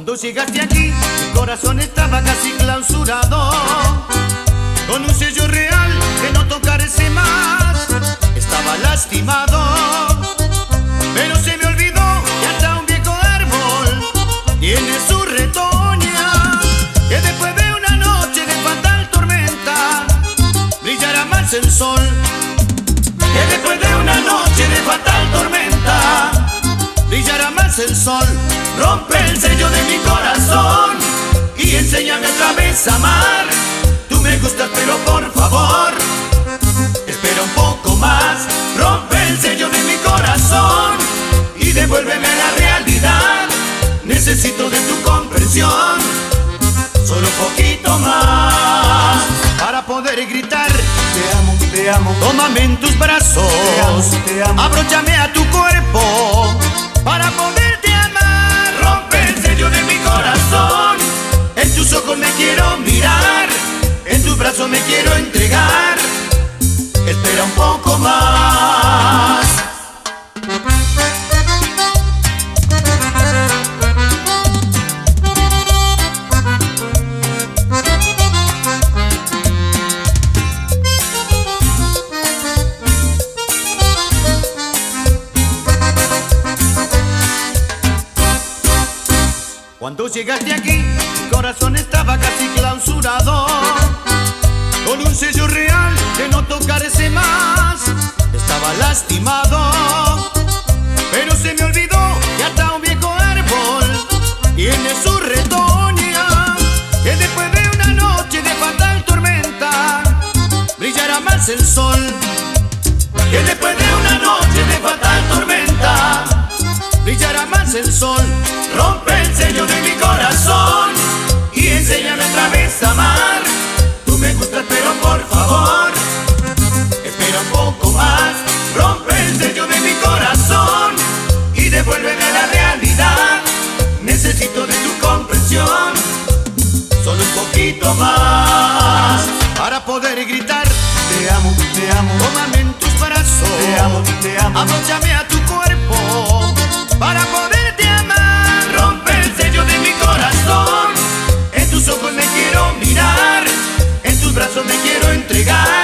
Cuando llegaste aquí, mi corazón estaba casi clausurado, con un sello real de no tocarse más. Estaba lastimado, pero se me olvidó que hasta un viejo árbol tiene su retoña, que después de una noche de fatal tormenta brillará más el sol. Que después de una noche de fatal tormenta brillará más el sol. Rompe el sello de mi corazón y enséñame otra vez a amar. Tú me gustas pero por favor espera un poco más. Rompe el sello de mi corazón y devuélveme a la realidad. Necesito de tu comprensión, solo un poquito más, para poder gritar Te amo, te amo. tómame en tus brazos, Te amo, te amo. abróchame a tu cuerpo para poderte amar. Rompe el sello de mi corazón, en tus ojos me quiero mirar, en tus brazos me quiero entregar. Espera un poco más. Cuando llegaste aquí, mi corazón estaba casi clausurado, con un sello real de no tocarse más. Estaba lastimado, pero se me olvidó que hasta un viejo árbol tiene su retoña, que después de una noche de fatal tormenta brillará más el sol. Que después de una noche de fatal tormenta brillará más el sol. Rompe el sello de mi corazón y enséñame otra vez a amar. Tú me gustas pero por favor espera un poco más. Rompe el sello de mi corazón y devuélveme a la realidad. Necesito de tu comprensión, solo un poquito más, para poder gritar Te amo, te amo. tómame en tus brazos, Te amo, te amo. abróchame a tu cuerpo para poderte amar. Rompe el sello de mi corazón, en tus ojos me quiero mirar, en tus brazos me quiero entregar.